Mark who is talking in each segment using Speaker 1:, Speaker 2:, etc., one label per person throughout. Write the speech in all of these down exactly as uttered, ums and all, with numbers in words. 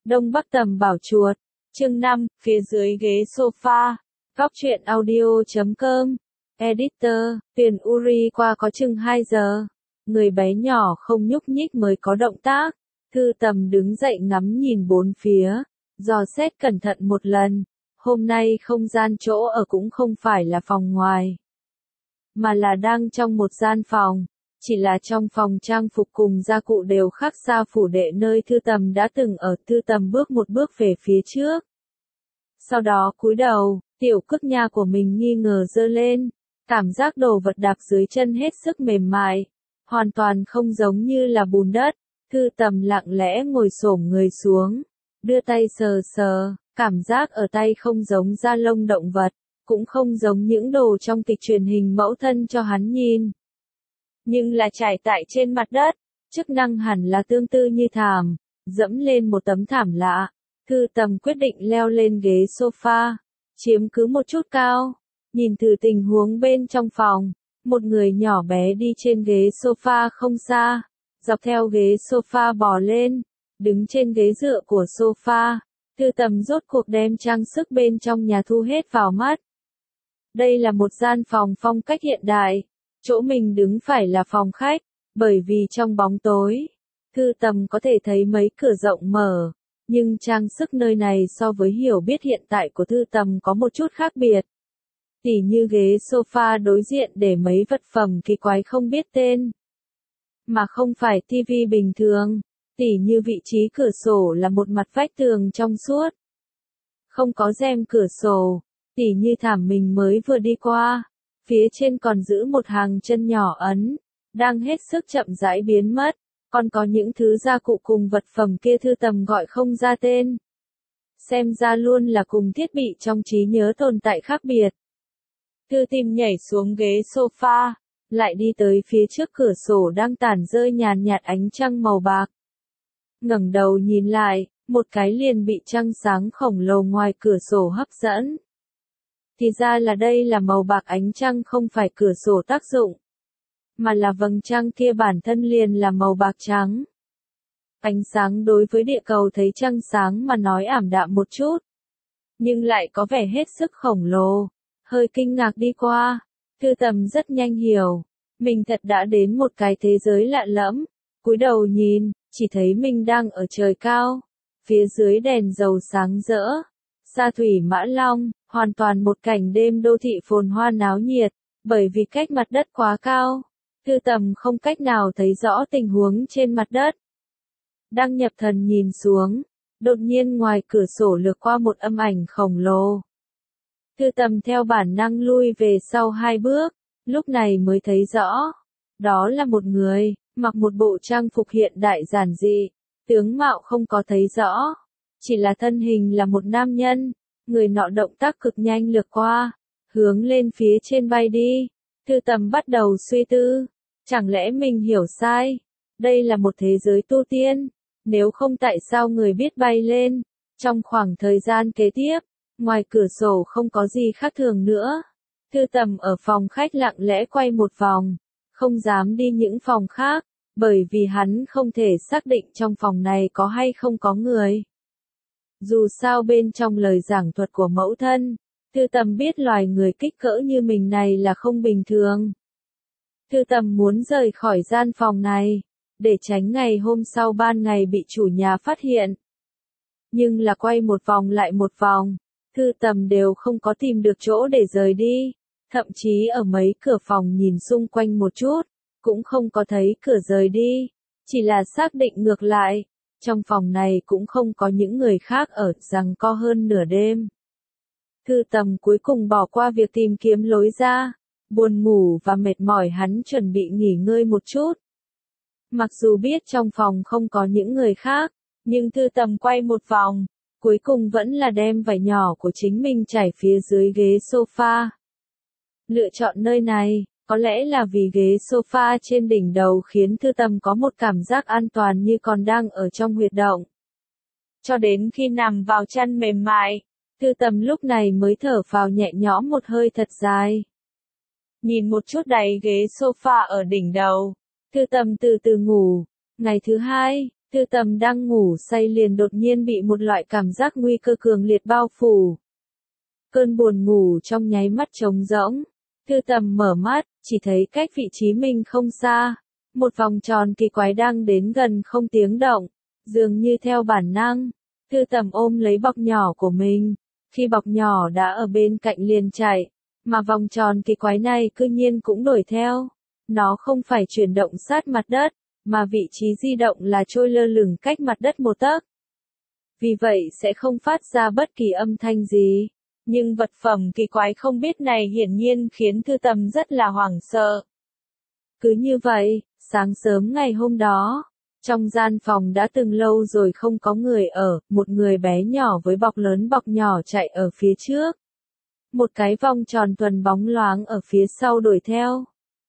Speaker 1: Đông Bắc Tầm Bảo Chuột, chương năm, phía dưới ghế sofa, góc truyện audio chấm com, editor, Tuyền Uri qua có chừng hai giờ, người bé nhỏ không nhúc nhích mới có động tác, Thư Tầm đứng dậy ngắm nhìn bốn phía, dò xét cẩn thận một lần, hôm nay không gian chỗ ở cũng không phải là phòng ngoài, mà là đang trong một gian phòng. Chỉ là trong phòng trang phục cùng gia cụ đều khác xa phủ đệ nơi Thư Tầm đã từng ở. Thư Tầm bước một bước về phía trước. Sau đó cúi đầu, tiểu cước nha của mình nghi ngờ giơ lên, cảm giác đồ vật đạp dưới chân hết sức mềm mại, hoàn toàn không giống như là bùn đất. Thư Tầm lặng lẽ ngồi xổm người xuống, đưa tay sờ sờ, cảm giác ở tay không giống da lông động vật, cũng không giống những đồ trong kịch truyền hình mẫu thân cho hắn nhìn. Nhưng là trải tại trên mặt đất, chức năng hẳn là tương tự như thảm, dẫm lên một tấm thảm lạ. Thư Tầm quyết định leo lên ghế sofa, chiếm cứ một chút cao, nhìn thử tình huống bên trong phòng. Một người nhỏ bé đi trên ghế sofa không xa, dọc theo ghế sofa bò lên, đứng trên ghế dựa của sofa. Thư Tầm rốt cuộc đem trang sức bên trong nhà thu hết vào mắt. Đây là một gian phòng phong cách hiện đại. Chỗ mình đứng phải là phòng khách, bởi vì trong bóng tối, Thư Tầm có thể thấy mấy cửa rộng mở, nhưng trang sức nơi này so với hiểu biết hiện tại của Thư Tầm có một chút khác biệt. Tỉ như ghế sofa đối diện để mấy vật phẩm kỳ quái không biết tên, mà không phải tivi bình thường, tỉ như vị trí cửa sổ là một mặt vách tường trong suốt, không có rèm cửa sổ, tỉ như thảm mình mới vừa đi qua. Phía trên còn giữ một hàng chân nhỏ ấn, đang hết sức chậm rãi biến mất, còn có những thứ gia cụ cùng vật phẩm kia Thư Tầm gọi không ra tên. Xem ra luôn là cùng thiết bị trong trí nhớ tồn tại khác biệt. Thư Tìm nhảy xuống ghế sofa, lại đi tới phía trước cửa sổ đang tản rơi nhàn nhạt ánh trăng màu bạc. Ngẩng đầu nhìn lại, một cái liền bị trăng sáng khổng lồ ngoài cửa sổ hấp dẫn. Thì ra là đây là màu bạc ánh trăng không phải cửa sổ tác dụng, mà là vầng trăng kia bản thân liền là màu bạc trắng. Ánh sáng đối với địa cầu thấy trăng sáng mà nói ảm đạm một chút, nhưng lại có vẻ hết sức khổng lồ. Hơi kinh ngạc đi qua, Thư Tầm rất nhanh hiểu, mình thật đã đến một cái thế giới lạ lẫm. Cúi đầu nhìn, chỉ thấy mình đang ở trời cao, phía dưới đèn dầu sáng rỡ, sa thủy mã long, hoàn toàn một cảnh đêm đô thị phồn hoa náo nhiệt. Bởi vì cách mặt đất quá cao, Thư Tầm không cách nào thấy rõ tình huống trên mặt đất. Đang nhập thần nhìn xuống, đột nhiên ngoài cửa sổ lướt qua một âm ảnh khổng lồ. Thư Tầm theo bản năng lui về sau hai bước, lúc này mới thấy rõ. Đó là một người, mặc một bộ trang phục hiện đại giản dị, tướng mạo không có thấy rõ, chỉ là thân hình là một nam nhân. Người nọ động tác cực nhanh lướt qua, hướng lên phía trên bay đi. Thư Tầm bắt đầu suy tư, chẳng lẽ mình hiểu sai? Đây là một thế giới tu tiên, nếu không tại sao người biết bay lên? Trong khoảng thời gian kế tiếp, ngoài cửa sổ không có gì khác thường nữa. Thư Tầm ở phòng khách lặng lẽ quay một vòng, không dám đi những phòng khác, bởi vì hắn không thể xác định trong phòng này có hay không có người. Dù sao bên trong lời giảng thuật của mẫu thân, Thư Tầm biết loài người kích cỡ như mình này là không bình thường. Thư Tầm muốn rời khỏi gian phòng này, để tránh ngày hôm sau ban ngày bị chủ nhà phát hiện. Nhưng là quay một vòng lại một vòng, Thư Tầm đều không có tìm được chỗ để rời đi, thậm chí ở mấy cửa phòng nhìn xung quanh một chút, cũng không có thấy cửa rời đi, chỉ là xác định ngược lại. Trong phòng này cũng không có những người khác ở, giằng co hơn nửa đêm. Thư Tầm cuối cùng bỏ qua việc tìm kiếm lối ra, buồn ngủ và mệt mỏi hắn chuẩn bị nghỉ ngơi một chút. Mặc dù biết trong phòng không có những người khác, nhưng Thư Tầm quay một vòng, cuối cùng vẫn là đem vải nhỏ của chính mình trải phía dưới ghế sofa. Lựa chọn nơi này, có lẽ là vì ghế sofa trên đỉnh đầu khiến Thư Tầm có một cảm giác an toàn như còn đang ở trong huyệt động. Cho đến khi nằm vào chăn mềm mại, Thư Tầm lúc này mới thở phào nhẹ nhõm một hơi thật dài. Nhìn một chút đáy ghế sofa ở đỉnh đầu, Thư Tầm từ từ ngủ. Ngày thứ hai, Thư Tầm đang ngủ say liền đột nhiên bị một loại cảm giác nguy cơ cường liệt bao phủ. Cơn buồn ngủ trong nháy mắt trống rỗng. Thư Tầm mở mắt, chỉ thấy cách vị trí mình không xa. Một vòng tròn kỳ quái đang đến gần không tiếng động. Dường như theo bản năng, Thư Tầm ôm lấy bọc nhỏ của mình. Khi bọc nhỏ đã ở bên cạnh liền chạy, mà vòng tròn kỳ quái này cư nhiên cũng đuổi theo. Nó không phải chuyển động sát mặt đất, mà vị trí di động là trôi lơ lửng cách mặt đất một tấc. Vì vậy sẽ không phát ra bất kỳ âm thanh gì. Nhưng vật phẩm kỳ quái không biết này hiển nhiên khiến Thư Tầm rất là hoảng sợ. Cứ như vậy, sáng sớm ngày hôm đó, trong gian phòng đã từng lâu rồi không có người ở, một người bé nhỏ với bọc lớn bọc nhỏ chạy ở phía trước. Một cái vòng tròn tuần bóng loáng ở phía sau đuổi theo.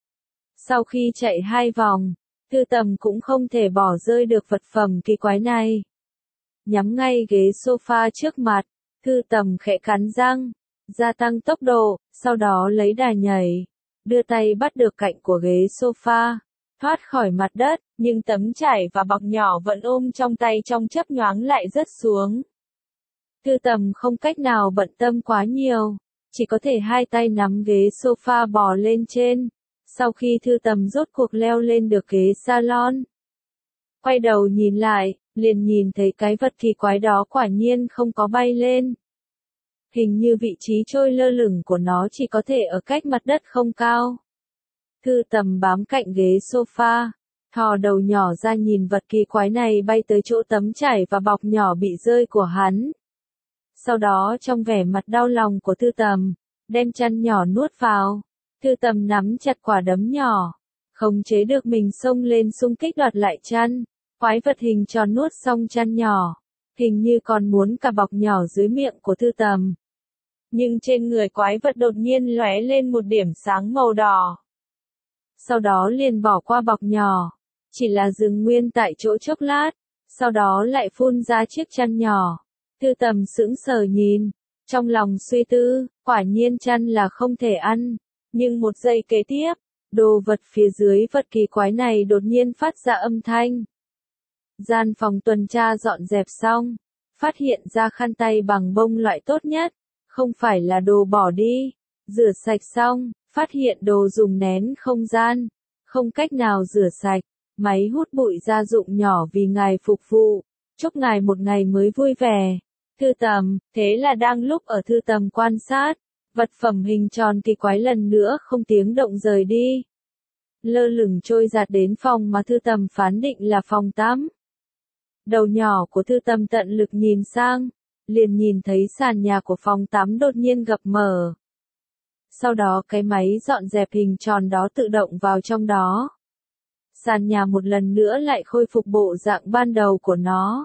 Speaker 1: Sau khi chạy hai vòng, Thư Tầm cũng không thể bỏ rơi được vật phẩm kỳ quái này. Nhắm ngay ghế sofa trước mặt, Thư Tầm khẽ cắn răng, gia tăng tốc độ, sau đó lấy đà nhảy, đưa tay bắt được cạnh của ghế sofa, thoát khỏi mặt đất, nhưng tấm trải và bọc nhỏ vẫn ôm trong tay trong chớp nhoáng lại rớt xuống. Thư Tầm không cách nào bận tâm quá nhiều, chỉ có thể hai tay nắm ghế sofa bò lên trên. Sau khi Thư Tầm rốt cuộc leo lên được ghế salon, quay đầu nhìn lại, liền nhìn thấy cái vật kỳ quái đó quả nhiên không có bay lên. Hình như vị trí trôi lơ lửng của nó chỉ có thể ở cách mặt đất không cao. Thư Tầm bám cạnh ghế sofa, thò đầu nhỏ ra nhìn vật kỳ quái này bay tới chỗ tấm trải và bọc nhỏ bị rơi của hắn. Sau đó trong vẻ mặt đau lòng của Thư Tầm, đem chăn nhỏ nuốt vào. Thư Tầm nắm chặt quả đấm nhỏ, không chế được mình xông lên xung kích đoạt lại chăn. Quái vật hình tròn nuốt xong chăn nhỏ, hình như còn muốn cả bọc nhỏ dưới miệng của Thư Tầm. Nhưng trên người quái vật đột nhiên lóe lên một điểm sáng màu đỏ. Sau đó liền bỏ qua bọc nhỏ, chỉ là dừng nguyên tại chỗ chốc lát, sau đó lại phun ra chiếc chăn nhỏ. Thư Tầm sững sờ nhìn, trong lòng suy tư, quả nhiên chăn là không thể ăn. Nhưng một giây kế tiếp, đồ vật phía dưới vật kỳ quái này đột nhiên phát ra âm thanh. Gian phòng tuần tra dọn dẹp xong, phát hiện ra khăn tay bằng bông loại tốt nhất, không phải là đồ bỏ đi. Rửa sạch xong, phát hiện đồ dùng nén không gian, không cách nào rửa sạch, máy hút bụi gia dụng nhỏ vì ngài phục vụ, chúc ngài một ngày mới vui vẻ. Thư Tầm, thế là đang lúc ở Thư Tầm quan sát, vật phẩm hình tròn kỳ quái lần nữa không tiếng động rời đi. Lơ lửng trôi giạt đến phòng mà Thư Tầm phán định là phòng tắm. Đầu nhỏ của Thư Tầm tận lực nhìn sang, liền nhìn thấy sàn nhà của phòng tắm đột nhiên gập mở. Sau đó cái máy dọn dẹp hình tròn đó tự động vào trong đó. Sàn nhà một lần nữa lại khôi phục bộ dạng ban đầu của nó.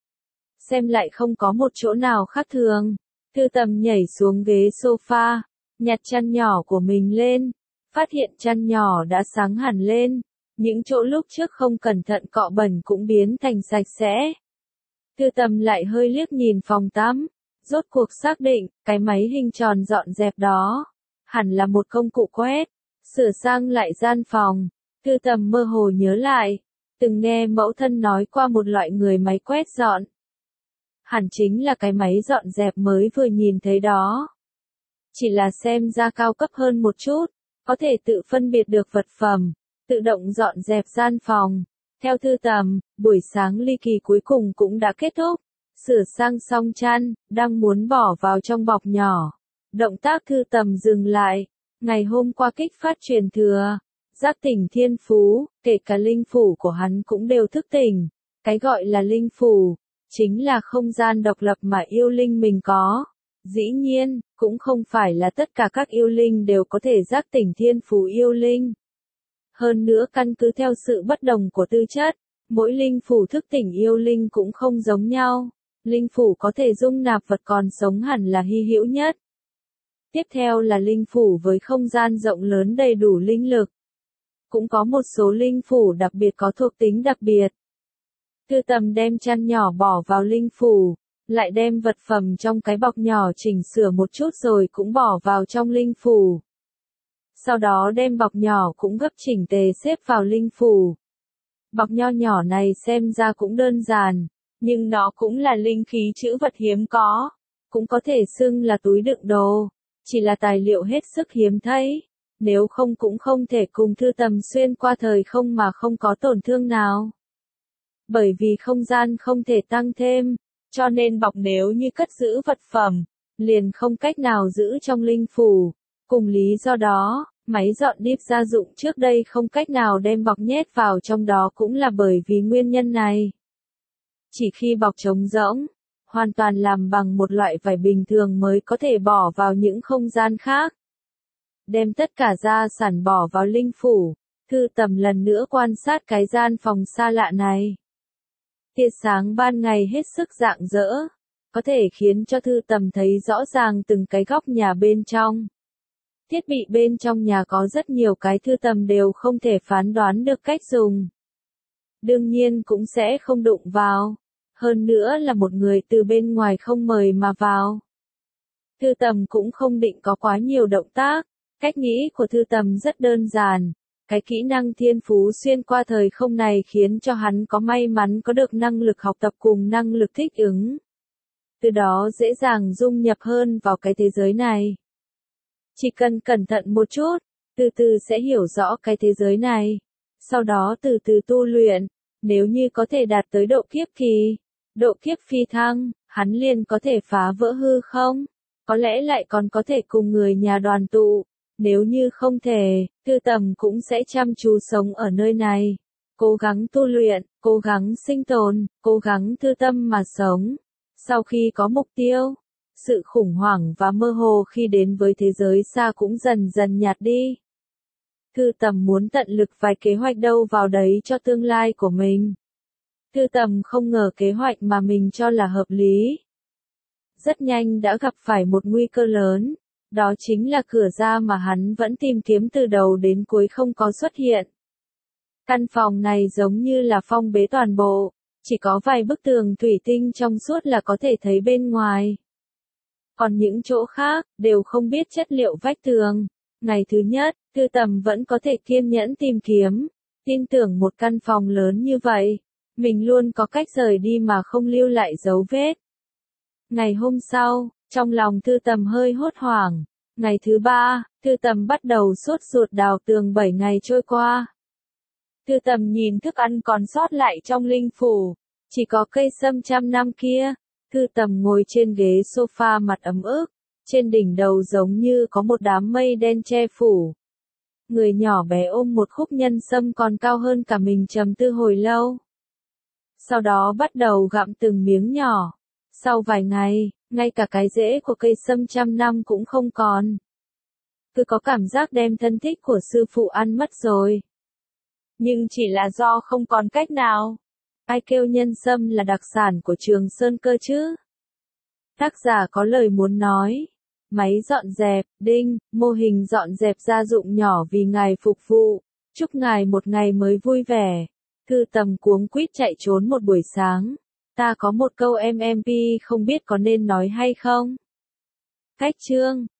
Speaker 1: Xem lại không có một chỗ nào khác thường. Thư Tầm nhảy xuống ghế sofa, nhặt chăn nhỏ của mình lên, phát hiện chăn nhỏ đã sáng hẳn lên, những chỗ lúc trước không cẩn thận cọ bẩn cũng biến thành sạch sẽ. Thư Tầm lại hơi liếc nhìn phòng tắm, rốt cuộc xác định, cái máy hình tròn dọn dẹp đó, hẳn là một công cụ quét, sửa sang lại gian phòng. Thư Tầm mơ hồ nhớ lại, từng nghe mẫu thân nói qua một loại người máy quét dọn. Hẳn chính là cái máy dọn dẹp mới vừa nhìn thấy đó. Chỉ là xem ra cao cấp hơn một chút, có thể tự phân biệt được vật phẩm, tự động dọn dẹp gian phòng. Theo Thư Tầm, buổi sáng ly kỳ cuối cùng cũng đã kết thúc. Sửa sang xong chăn, đang muốn bỏ vào trong bọc nhỏ. Động tác Thư Tầm dừng lại. Ngày hôm qua kích phát truyền thừa, giác tỉnh thiên phú, kể cả linh phủ của hắn cũng đều thức tỉnh. Cái gọi là linh phủ, chính là không gian độc lập mà yêu linh mình có. Dĩ nhiên, cũng không phải là tất cả các yêu linh đều có thể giác tỉnh thiên phú yêu linh. Hơn nữa căn cứ theo sự bất đồng của tư chất, mỗi linh phủ thức tỉnh yêu linh cũng không giống nhau. Linh phủ có thể dung nạp vật còn sống hẳn là hy hữu nhất. Tiếp theo là linh phủ với không gian rộng lớn đầy đủ linh lực. Cũng có một số linh phủ đặc biệt có thuộc tính đặc biệt. Thư Tầm đem chăn nhỏ bỏ vào linh phủ, lại đem vật phẩm trong cái bọc nhỏ chỉnh sửa một chút rồi cũng bỏ vào trong linh phủ. Sau đó đem bọc nhỏ cũng gấp chỉnh tề xếp vào linh phủ. Bọc nho nhỏ này xem ra cũng đơn giản, nhưng nó cũng là linh khí trữ vật hiếm có, cũng có thể xưng là túi đựng đồ, chỉ là tài liệu hết sức hiếm thấy, nếu không cũng không thể cùng Thư Tầm xuyên qua thời không mà không có tổn thương nào. Bởi vì không gian không thể tăng thêm, cho nên bọc nếu như cất giữ vật phẩm, liền không cách nào giữ trong linh phủ, cùng lý do đó, máy dọn điếp gia dụng trước đây không cách nào đem bọc nhét vào trong đó cũng là bởi vì nguyên nhân này. Chỉ khi bọc trống rỗng, hoàn toàn làm bằng một loại vải bình thường mới có thể bỏ vào những không gian khác. Đem tất cả gia sản bỏ vào linh phủ, Thư Tầm lần nữa quan sát cái gian phòng xa lạ này. Tia sáng ban ngày hết sức rạng rỡ, có thể khiến cho Thư Tầm thấy rõ ràng từng cái góc nhà bên trong. Thiết bị bên trong nhà có rất nhiều cái Thư Tầm đều không thể phán đoán được cách dùng. Đương nhiên cũng sẽ không đụng vào. Hơn nữa là một người từ bên ngoài không mời mà vào. Thư Tầm cũng không định có quá nhiều động tác. Cách nghĩ của Thư Tầm rất đơn giản. Cái kỹ năng thiên phú xuyên qua thời không này khiến cho hắn có may mắn có được năng lực học tập cùng năng lực thích ứng. Từ đó dễ dàng dung nhập hơn vào cái thế giới này. Chỉ cần cẩn thận một chút, từ từ sẽ hiểu rõ cái thế giới này. Sau đó từ từ tu luyện, nếu như có thể đạt tới độ kiếp kỳ, độ kiếp phi thăng, hắn liền có thể phá vỡ hư không? Có lẽ lại còn có thể cùng người nhà đoàn tụ. Nếu như không thể, Thư Tầm cũng sẽ chăm chú sống ở nơi này. Cố gắng tu luyện, cố gắng sinh tồn, cố gắng thư tâm mà sống. Sau khi có mục tiêu, sự khủng hoảng và mơ hồ khi đến với thế giới xa cũng dần dần nhạt đi. Thư Tầm muốn tận lực vài kế hoạch đâu vào đấy cho tương lai của mình. Thư Tầm không ngờ kế hoạch mà mình cho là hợp lý. Rất nhanh đã gặp phải một nguy cơ lớn, đó chính là cửa ra mà hắn vẫn tìm kiếm từ đầu đến cuối không có xuất hiện. Căn phòng này giống như là phong bế toàn bộ, chỉ có vài bức tường thủy tinh trong suốt là có thể thấy bên ngoài. Còn những chỗ khác, đều không biết chất liệu vách tường. Ngày thứ nhất, Thư Tầm vẫn có thể kiên nhẫn tìm kiếm, tin tưởng một căn phòng lớn như vậy, mình luôn có cách rời đi mà không lưu lại dấu vết. Ngày hôm sau, trong lòng Thư Tầm hơi hốt hoảng. Ngày thứ ba, Thư Tầm bắt đầu sốt ruột đào tường bảy ngày trôi qua. Thư Tầm nhìn thức ăn còn sót lại trong linh phủ, chỉ có cây sâm trăm năm kia. Thư Tầm ngồi trên ghế sofa mặt ấm ức, trên đỉnh đầu giống như có một đám mây đen che phủ. Người nhỏ bé ôm một khúc nhân sâm còn cao hơn cả mình trầm tư hồi lâu. Sau đó bắt đầu gặm từng miếng nhỏ. Sau vài ngày, ngay cả cái rễ của cây sâm trăm năm cũng không còn. Cứ có cảm giác đem thân thích của sư phụ ăn mất rồi. Nhưng chỉ là do không còn cách nào. Ai kêu nhân sâm là đặc sản của Trường Sơn cơ chứ? Tác giả có lời muốn nói. Máy dọn dẹp, đinh, mô hình dọn dẹp gia dụng nhỏ vì ngài phục vụ. Chúc ngài một ngày mới vui vẻ. Thư Tầm cuống quýt chạy trốn một buổi sáng. Ta có một câu em em pê không biết có nên nói hay không? Cách chương